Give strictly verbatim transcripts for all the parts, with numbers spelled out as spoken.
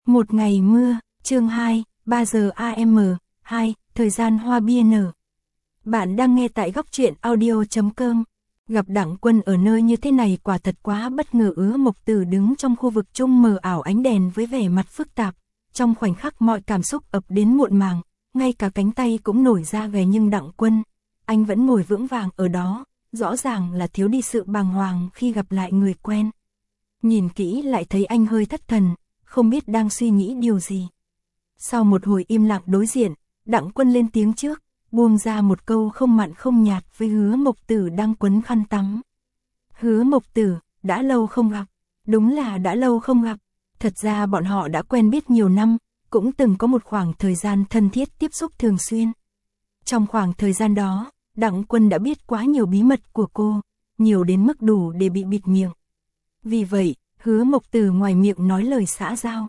Một ngày mưa, chương hai, ba giờ a em, hai, thời gian hoa bia nở. Bạn đang nghe tại góc truyện audio chấm com. Gặp Đặng Quân ở nơi như thế này quả thật quá bất ngờ. Hứa Mộc Tử đứng trong khu vực trung mờ ảo ánh đèn với vẻ mặt phức tạp. Trong khoảnh khắc mọi cảm xúc ập đến muộn màng, ngay cả cánh tay cũng nổi ra gầy, nhưng Đặng Quân, anh vẫn ngồi vững vàng ở đó, rõ ràng là thiếu đi sự bàng hoàng khi gặp lại người quen. Nhìn kỹ lại thấy anh hơi thất thần, không biết đang suy nghĩ điều gì. Sau một hồi im lặng đối diện, Đặng Quân lên tiếng trước, buông ra một câu không mặn không nhạt với Hứa Mộc Tử đang quấn khăn tắm. Hứa Mộc Tử, đã lâu không gặp. Đúng là đã lâu không gặp. Thật ra bọn họ đã quen biết nhiều năm, cũng từng có một khoảng thời gian thân thiết tiếp xúc thường xuyên. Trong khoảng thời gian đó, Đặng Quân đã biết quá nhiều bí mật của cô, nhiều đến mức đủ để bị bịt miệng. Vì vậy, Hứa Mộc Tử ngoài miệng nói lời xã giao.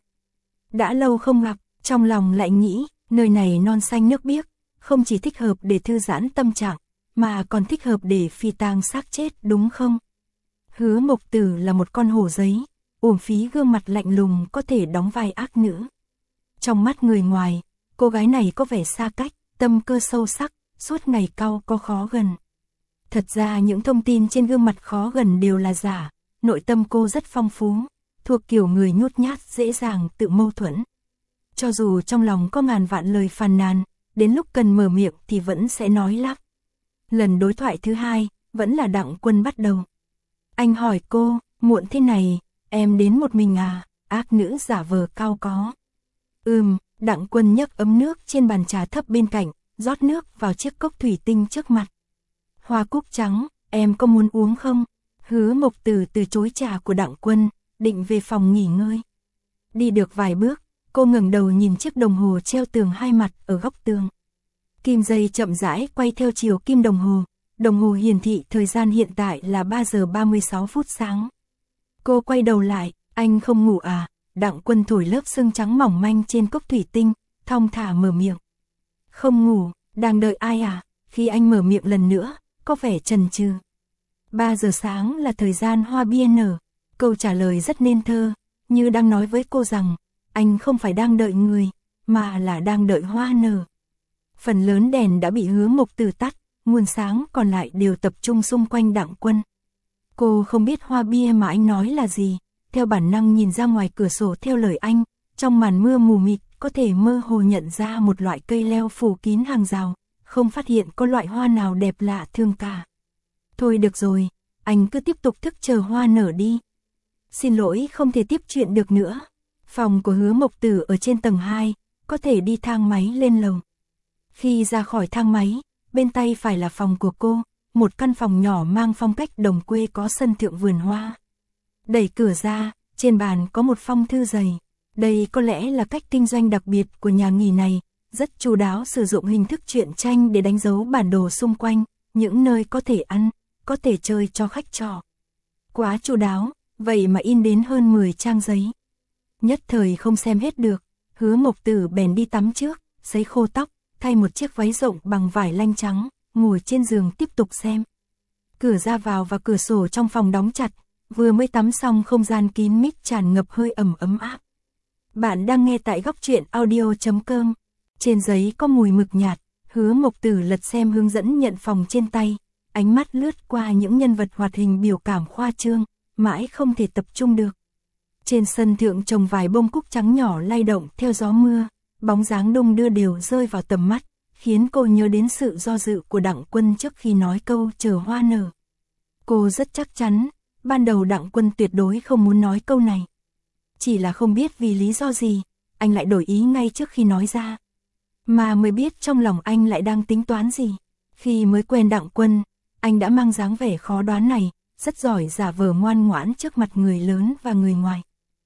Đã lâu không gặp, trong lòng lại nghĩ, nơi này non xanh nước biếc, không chỉ thích hợp để thư giãn tâm trạng, mà còn thích hợp để phi tang xác chết, đúng không? Hứa Mộc Tử là một con hổ giấy, uổng phí gương mặt lạnh lùng có thể đóng vai ác nữ. Trong mắt người ngoài, cô gái này có vẻ xa cách, tâm cơ sâu sắc, suốt ngày cau có khó gần. Thật ra những thông tin trên gương mặt khó gần đều là giả, nội tâm cô rất phong phú, thuộc kiểu người nhút nhát dễ dàng tự mâu thuẫn. Cho dù trong lòng có ngàn vạn lời phàn nàn, đến lúc cần mở miệng thì vẫn sẽ nói lắp. Lần đối thoại thứ hai, vẫn là Đặng Quân bắt đầu. Anh hỏi cô, muộn thế này, em đến một mình à? Ác nữ giả vờ cau có. Ừm, Đặng Quân nhấc ấm nước trên bàn trà thấp bên cạnh, rót nước vào chiếc cốc thủy tinh trước mặt. Hoa cúc trắng, em có muốn uống không? Hứa Mộc Tử từ chối trà của Đặng Quân, định về phòng nghỉ ngơi. Đi được vài bước, cô ngẩng đầu nhìn chiếc đồng hồ treo tường hai mặt ở góc tường. Kim dây chậm rãi quay theo chiều kim đồng hồ, đồng hồ hiển thị thời gian hiện tại là ba giờ ba mươi sáu phút sáng. Cô quay đầu lại, anh không ngủ à? Đặng Quân thổi lớp sương trắng mỏng manh trên cốc thủy tinh, thong thả mở miệng. Không ngủ, đang đợi ai à? Khi anh mở miệng lần nữa, có vẻ chần chừ. ba giờ sáng là thời gian hoa bia nở. Câu trả lời rất nên thơ, như đang nói với cô rằng, anh không phải đang đợi người, mà là đang đợi hoa nở. Phần lớn đèn đã bị Hứa Mộc Tử tắt, nguồn sáng còn lại đều tập trung xung quanh Đặng Quân. Cô không biết hoa bia mà anh nói là gì, theo bản năng nhìn ra ngoài cửa sổ theo lời anh, trong màn mưa mù mịt có thể mơ hồ nhận ra một loại cây leo phủ kín hàng rào, không phát hiện có loại hoa nào đẹp lạ thương cả. Thôi được rồi, anh cứ tiếp tục thức chờ hoa nở đi. Xin lỗi không thể tiếp chuyện được nữa. Phòng của Hứa Mộc Tử ở trên tầng hai, có thể đi thang máy lên lầu. Khi ra khỏi thang máy, bên tay phải là phòng của cô, một căn phòng nhỏ mang phong cách đồng quê có sân thượng vườn hoa. Đẩy cửa ra, trên bàn có một phong thư dày. Đây có lẽ là cách kinh doanh đặc biệt của nhà nghỉ này, rất chu đáo sử dụng hình thức truyện tranh để đánh dấu bản đồ xung quanh, những nơi có thể ăn, có thể chơi cho khách trọ. Quá chu đáo, vậy mà in đến hơn mười trang giấy. Nhất thời không xem hết được, Hứa Mộc Tử bèn đi tắm trước, sấy khô tóc, thay một chiếc váy rộng bằng vải lanh trắng, ngồi trên giường tiếp tục xem. Cửa ra vào và cửa sổ trong phòng đóng chặt, vừa mới tắm xong không gian kín mít tràn ngập hơi ẩm ấm áp. Bạn đang nghe tại góc truyện audio chấm com. Trên giấy có mùi mực nhạt, Hứa Mộc Tử lật xem hướng dẫn nhận phòng trên tay, ánh mắt lướt qua những nhân vật hoạt hình biểu cảm khoa trương, mãi không thể tập trung được. Trên sân thượng trồng vài bông cúc trắng nhỏ lay động theo gió mưa, bóng dáng đung đưa đều rơi vào tầm mắt, khiến cô nhớ đến sự do dự của Đặng Quân trước khi nói câu chờ hoa nở. Cô rất chắc chắn, ban đầu Đặng Quân tuyệt đối không muốn nói câu này. Chỉ là không biết vì lý do gì, anh lại đổi ý ngay trước khi nói ra. Mà mới biết trong lòng anh lại đang tính toán gì. Khi mới quen Đặng Quân, anh đã mang dáng vẻ khó đoán này, rất giỏi giả vờ ngoan ngoãn trước mặt người lớn và người ngoài.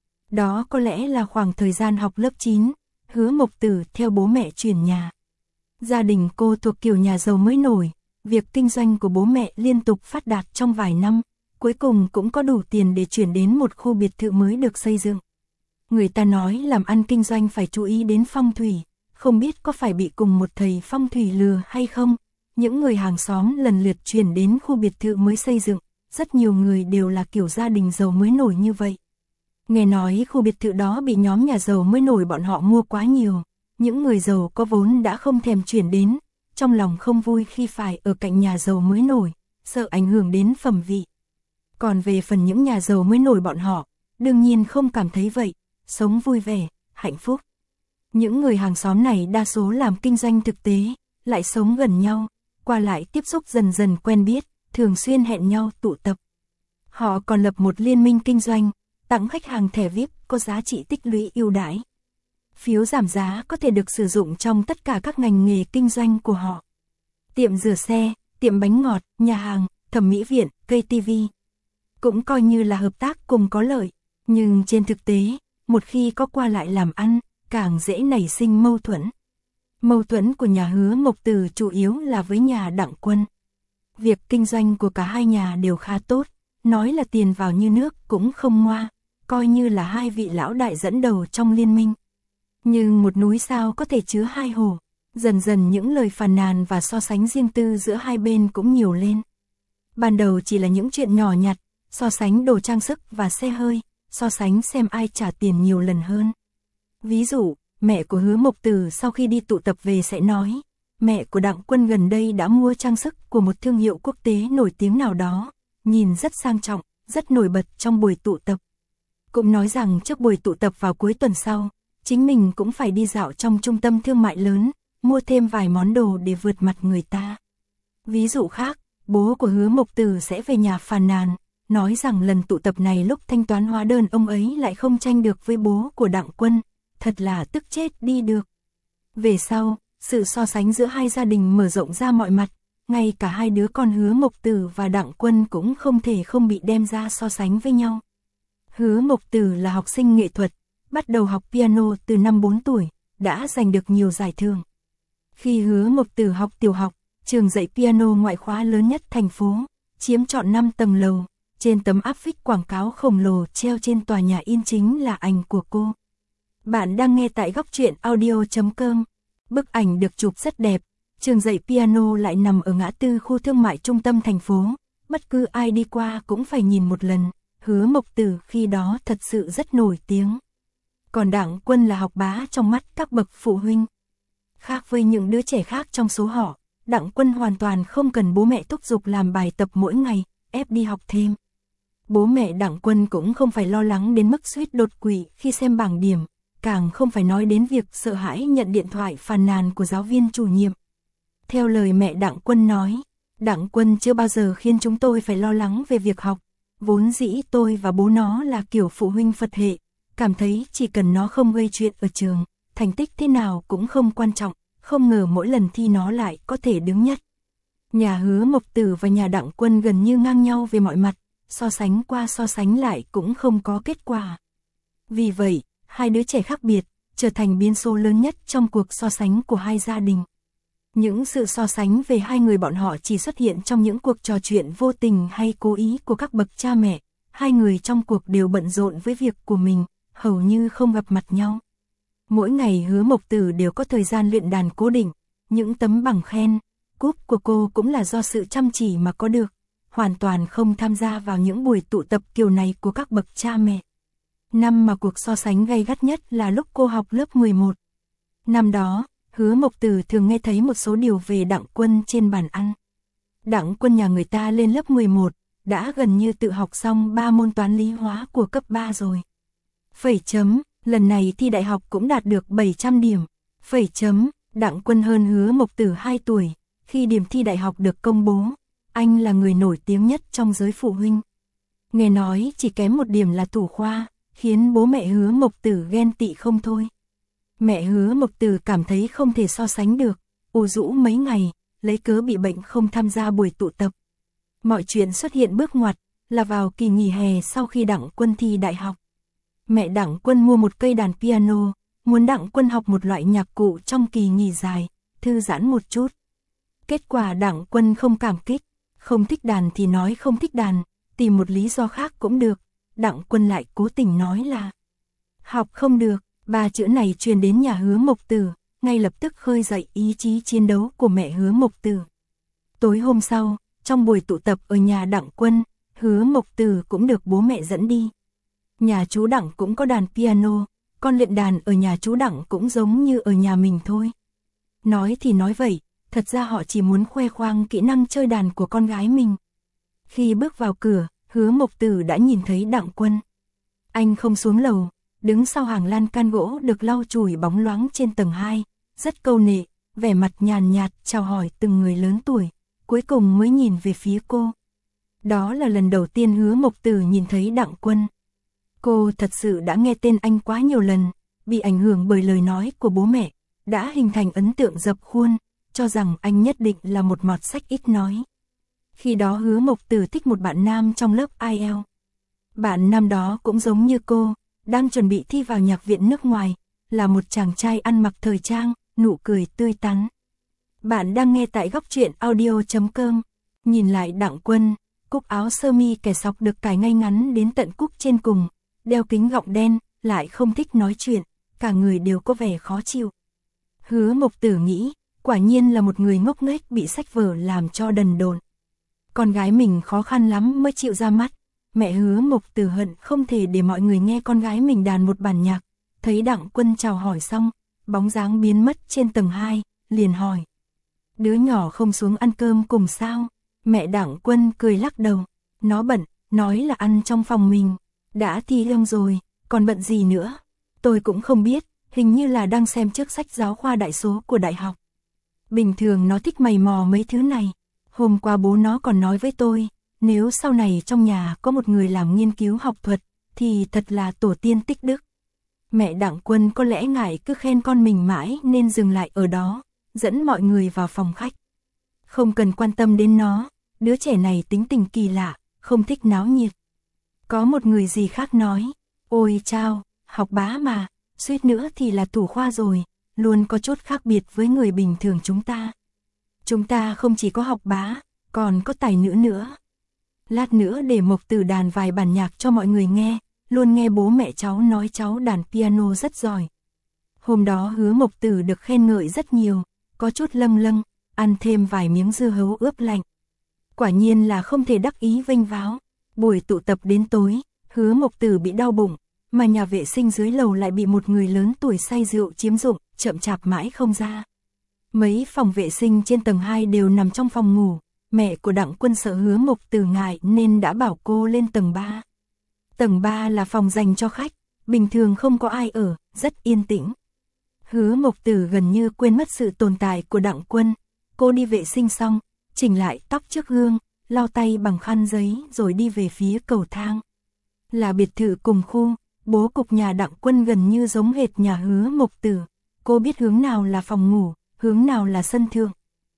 Đó có lẽ là khoảng thời gian học lớp chín, Hứa Mộc Tử theo bố mẹ chuyển nhà. Gia đình cô thuộc kiểu nhà giàu mới nổi, việc kinh doanh của bố mẹ liên tục phát đạt trong vài năm, cuối cùng cũng có đủ tiền để chuyển đến một khu biệt thự mới được xây dựng. Người ta nói làm ăn kinh doanh phải chú ý đến phong thủy, không biết có phải bị cùng một thầy phong thủy lừa hay không. Những người hàng xóm lần lượt chuyển đến khu biệt thự mới xây dựng, rất nhiều người đều là kiểu gia đình giàu mới nổi như vậy. Nghe nói khu biệt thự đó bị nhóm nhà giàu mới nổi bọn họ mua quá nhiều, những người giàu có vốn đã không thèm chuyển đến, trong lòng không vui khi phải ở cạnh nhà giàu mới nổi, sợ ảnh hưởng đến phẩm vị. Còn về phần những nhà giàu mới nổi bọn họ, đương nhiên không cảm thấy vậy, sống vui vẻ, hạnh phúc. Những người hàng xóm này đa số làm kinh doanh thực tế, lại sống gần nhau, qua lại tiếp xúc dần dần quen biết, thường xuyên hẹn nhau tụ tập. Họ còn lập một liên minh kinh doanh, tặng khách hàng thẻ vi ai pi có giá trị tích lũy ưu đãi. Phiếu giảm giá có thể được sử dụng trong tất cả các ngành nghề kinh doanh của họ. Tiệm rửa xe, tiệm bánh ngọt, nhà hàng, thẩm mỹ viện, cây tivi. Cũng coi như là hợp tác cùng có lợi, nhưng trên thực tế, một khi có qua lại làm ăn, càng dễ nảy sinh mâu thuẫn. Mâu thuẫn của nhà Hứa Mộc Từ chủ yếu là với nhà Đặng Quân. Việc kinh doanh của cả hai nhà đều khá tốt, nói là tiền vào như nước cũng không ngoa, coi như là hai vị lão đại dẫn đầu trong liên minh. Nhưng một núi sao có thể chứa hai hồ, dần dần những lời phàn nàn và so sánh riêng tư giữa hai bên cũng nhiều lên. Ban đầu chỉ là những chuyện nhỏ nhặt, so sánh đồ trang sức và xe hơi, so sánh xem ai trả tiền nhiều lần hơn. Ví dụ, mẹ của Hứa Mộc Từ sau khi đi tụ tập về sẽ nói, mẹ của Đặng Quân gần đây đã mua trang sức của một thương hiệu quốc tế nổi tiếng nào đó, nhìn rất sang trọng, rất nổi bật trong buổi tụ tập. Cũng nói rằng trước buổi tụ tập vào cuối tuần sau, chính mình cũng phải đi dạo trong trung tâm thương mại lớn, mua thêm vài món đồ để vượt mặt người ta. Ví dụ khác, bố của Hứa Mộc Từ sẽ về nhà phàn nàn, nói rằng lần tụ tập này lúc thanh toán hóa đơn ông ấy lại không tranh được với bố của Đặng Quân, thật là tức chết đi được. Về sau, sự so sánh giữa hai gia đình mở rộng ra mọi mặt, ngay cả hai đứa con Hứa Mộc Từ và Đặng Quân cũng không thể không bị đem ra so sánh với nhau. Hứa Mộc Từ là học sinh nghệ thuật, bắt đầu học piano từ năm bốn tuổi, đã giành được nhiều giải thưởng. Khi Hứa Mộc Từ học tiểu học, trường dạy piano ngoại khóa lớn nhất thành phố, chiếm trọn năm tầng lầu, trên tấm áp phích quảng cáo khổng lồ treo trên tòa nhà in chính là ảnh của cô. Bạn đang nghe tại góc truyện audio chấm com. Bức ảnh được chụp rất đẹp, trường dạy piano lại nằm ở ngã tư khu thương mại trung tâm thành phố, bất cứ ai đi qua cũng phải nhìn một lần. Hứa Mộc Từ khi đó thật sự rất nổi tiếng. Còn Đặng Quân là học bá trong mắt các bậc phụ huynh. Khác với những đứa trẻ khác trong số họ, Đặng Quân hoàn toàn không cần bố mẹ thúc giục làm bài tập mỗi ngày, ép đi học thêm. Bố mẹ Đặng Quân cũng không phải lo lắng đến mức suýt đột quỵ khi xem bảng điểm, càng không phải nói đến việc sợ hãi nhận điện thoại phàn nàn của giáo viên chủ nhiệm. Theo lời mẹ Đặng Quân nói, Đặng Quân chưa bao giờ khiến chúng tôi phải lo lắng về việc học. Vốn dĩ tôi và bố nó là kiểu phụ huynh Phật hệ, cảm thấy chỉ cần nó không gây chuyện ở trường, thành tích thế nào cũng không quan trọng, không ngờ mỗi lần thi nó lại có thể đứng nhất. Nhà Hứa Mộc Từ và nhà Đặng Quân gần như ngang nhau về mọi mặt, so sánh qua so sánh lại cũng không có kết quả. Vì vậy, hai đứa trẻ khác biệt, trở thành biến số lớn nhất trong cuộc so sánh của hai gia đình. Những sự so sánh về hai người bọn họ chỉ xuất hiện trong những cuộc trò chuyện vô tình hay cố ý của các bậc cha mẹ. Hai người trong cuộc đều bận rộn với việc của mình, hầu như không gặp mặt nhau. Mỗi ngày Hứa Mộc Từ đều có thời gian luyện đàn cố định, những tấm bằng khen, cúp của cô cũng là do sự chăm chỉ mà có được, hoàn toàn không tham gia vào những buổi tụ tập kiểu này của các bậc cha mẹ. Năm mà cuộc so sánh gay gắt nhất là lúc cô học lớp mười một. Năm đó, Hứa Mộc Từ thường nghe thấy một số điều về Đặng Quân trên bàn ăn. Đặng Quân nhà người ta lên lớp mười một, đã gần như tự học xong ba môn toán lý hóa của cấp ba rồi. Phẩy chấm, lần này thi đại học cũng đạt được bảy trăm điểm. Phẩy chấm, Đặng Quân hơn Hứa Mộc Từ hai tuổi, khi điểm thi đại học được công bố, anh là người nổi tiếng nhất trong giới phụ huynh. Nghe nói chỉ kém một điểm là thủ khoa, khiến bố mẹ Hứa Mộc Từ ghen tị không thôi. Mẹ Hứa Mộc Từ cảm thấy không thể so sánh được, ù rũ mấy ngày, lấy cớ bị bệnh không tham gia buổi tụ tập. Mọi chuyện xuất hiện bước ngoặt, là vào kỳ nghỉ hè sau khi Đặng Quân thi đại học. Mẹ Đặng Quân mua một cây đàn piano, muốn Đặng Quân học một loại nhạc cụ trong kỳ nghỉ dài, thư giãn một chút. Kết quả Đặng Quân không cảm kích, không thích đàn thì nói không thích đàn, tìm một lý do khác cũng được. Đặng Quân lại cố tình nói là học không được. Ba chữ này truyền đến nhà Hứa Mộc Từ, ngay lập tức khơi dậy ý chí chiến đấu của mẹ Hứa Mộc Từ. Tối hôm sau, trong buổi tụ tập ở nhà Đặng Quân, Hứa Mộc Từ cũng được bố mẹ dẫn đi. Nhà chú Đặng cũng có đàn piano, con luyện đàn ở nhà chú Đặng cũng giống như ở nhà mình thôi. Nói thì nói vậy, thật ra họ chỉ muốn khoe khoang kỹ năng chơi đàn của con gái mình. Khi bước vào cửa, Hứa Mộc Tử đã nhìn thấy Đặng Quân. Anh không xuống lầu, đứng sau hàng lan can gỗ được lau chùi bóng loáng trên tầng hai, rất câu nệ, vẻ mặt nhàn nhạt chào hỏi từng người lớn tuổi, cuối cùng mới nhìn về phía cô. Đó là lần đầu tiên Hứa Mộc Tử nhìn thấy Đặng Quân. Cô thật sự đã nghe tên anh quá nhiều lần, bị ảnh hưởng bởi lời nói của bố mẹ, đã hình thành ấn tượng dập khuôn, cho rằng anh nhất định là một mọt sách ít nói. Khi đó Hứa Mộc Tử thích một bạn nam trong lớp ai eo. Bạn nam đó cũng giống như cô, đang chuẩn bị thi vào nhạc viện nước ngoài, là một chàng trai ăn mặc thời trang, nụ cười tươi tắn. Bạn đang nghe tại góc truyện audio chấm com. Nhìn lại Đặng Quân, cúc áo sơ mi kẻ sọc được cài ngay ngắn đến tận cúc trên cùng, đeo kính gọng đen, lại không thích nói chuyện, cả người đều có vẻ khó chịu. Hứa Mộc Tử nghĩ, quả nhiên là một người ngốc nghếch bị sách vở làm cho đần độn. Con gái mình khó khăn lắm mới chịu ra mắt. Mẹ Hứa Mộc Tử hận không thể để mọi người nghe con gái mình đàn một bản nhạc. Thấy Đặng Quân chào hỏi xong, bóng dáng biến mất trên tầng hai, liền hỏi. Đứa nhỏ không xuống ăn cơm cùng sao? Mẹ Đặng Quân cười lắc đầu. Nó bận, nói là ăn trong phòng mình. Đã thi xong rồi, còn bận gì nữa? Tôi cũng không biết, hình như là đang xem trước sách giáo khoa đại số của đại học. Bình thường nó thích mày mò mấy thứ này. Hôm qua bố nó còn nói với tôi, nếu sau này trong nhà có một người làm nghiên cứu học thuật, thì thật là tổ tiên tích đức. Mẹ Đặng Quân có lẽ ngại cứ khen con mình mãi nên dừng lại ở đó, dẫn mọi người vào phòng khách. Không cần quan tâm đến nó, đứa trẻ này tính tình kỳ lạ, không thích náo nhiệt. Có một người gì khác nói, ôi chao, học bá mà, suýt nữa thì là thủ khoa rồi, luôn có chút khác biệt với người bình thường chúng ta. Chúng ta không chỉ có học bá, còn có tài nữ nữa. Lát nữa để Mộc Tử đàn vài bản nhạc cho mọi người nghe, luôn nghe bố mẹ cháu nói cháu đàn piano rất giỏi. Hôm đó Hứa Mộc Tử được khen ngợi rất nhiều, có chút lâng lâng, ăn thêm vài miếng dưa hấu ướp lạnh. Quả nhiên là không thể đắc ý vênh váo. Buổi tụ tập đến tối, Hứa Mộc Tử bị đau bụng, mà nhà vệ sinh dưới lầu lại bị một người lớn tuổi say rượu chiếm dụng, chậm chạp mãi không ra. Mấy phòng vệ sinh trên tầng hai đều nằm trong phòng ngủ, mẹ của Đặng Quân sợ Hứa Mộc Tử ngại nên đã bảo cô lên tầng ba. Tầng ba là phòng dành cho khách, bình thường không có ai ở, rất yên tĩnh. Hứa Mộc Tử gần như quên mất sự tồn tại của Đặng Quân, cô đi vệ sinh xong, chỉnh lại tóc trước gương, lau tay bằng khăn giấy rồi đi về phía cầu thang. Là biệt thự cùng khu, bố cục nhà Đặng Quân gần như giống hệt nhà Hứa Mộc Tử, cô biết hướng nào là phòng ngủ, hướng nào là sân thượng.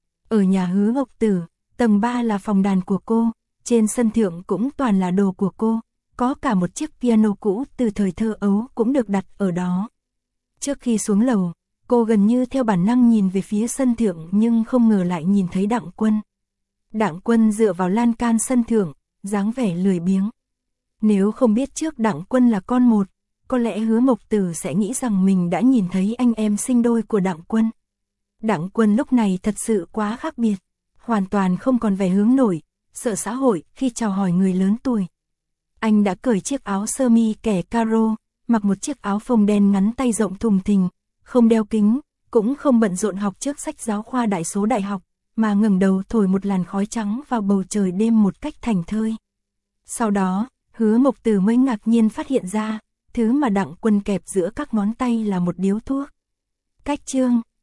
Ở nhà Hứa Mộc Tử, tầng ba là phòng đàn của cô, trên sân thượng cũng toàn là đồ của cô, có cả một chiếc piano cũ từ thời thơ ấu cũng được đặt ở đó. Trước khi xuống lầu, cô gần như theo bản năng nhìn về phía sân thượng nhưng không ngờ lại nhìn thấy Đặng Quân. Đặng Quân dựa vào lan can sân thượng, dáng vẻ lười biếng. Nếu không biết trước Đặng Quân là con một, có lẽ Hứa Mộc Tử sẽ nghĩ rằng mình đã nhìn thấy anh em sinh đôi của Đặng Quân. Đặng Quân lúc này thật sự quá khác biệt, hoàn toàn không còn vẻ hướng nội, sợ xã hội khi chào hỏi người lớn tuổi. Anh đã cởi chiếc áo sơ mi kẻ caro, mặc một chiếc áo phông đen ngắn tay rộng thùng thình, không đeo kính, cũng không bận rộn học trước sách giáo khoa đại số đại học, mà ngẩng đầu thổi một làn khói trắng vào bầu trời đêm một cách thảnh thơi. Sau đó, Hứa Mộc Tử mới ngạc nhiên phát hiện ra, thứ mà Đặng Quân kẹp giữa các ngón tay là một điếu thuốc. Cách chương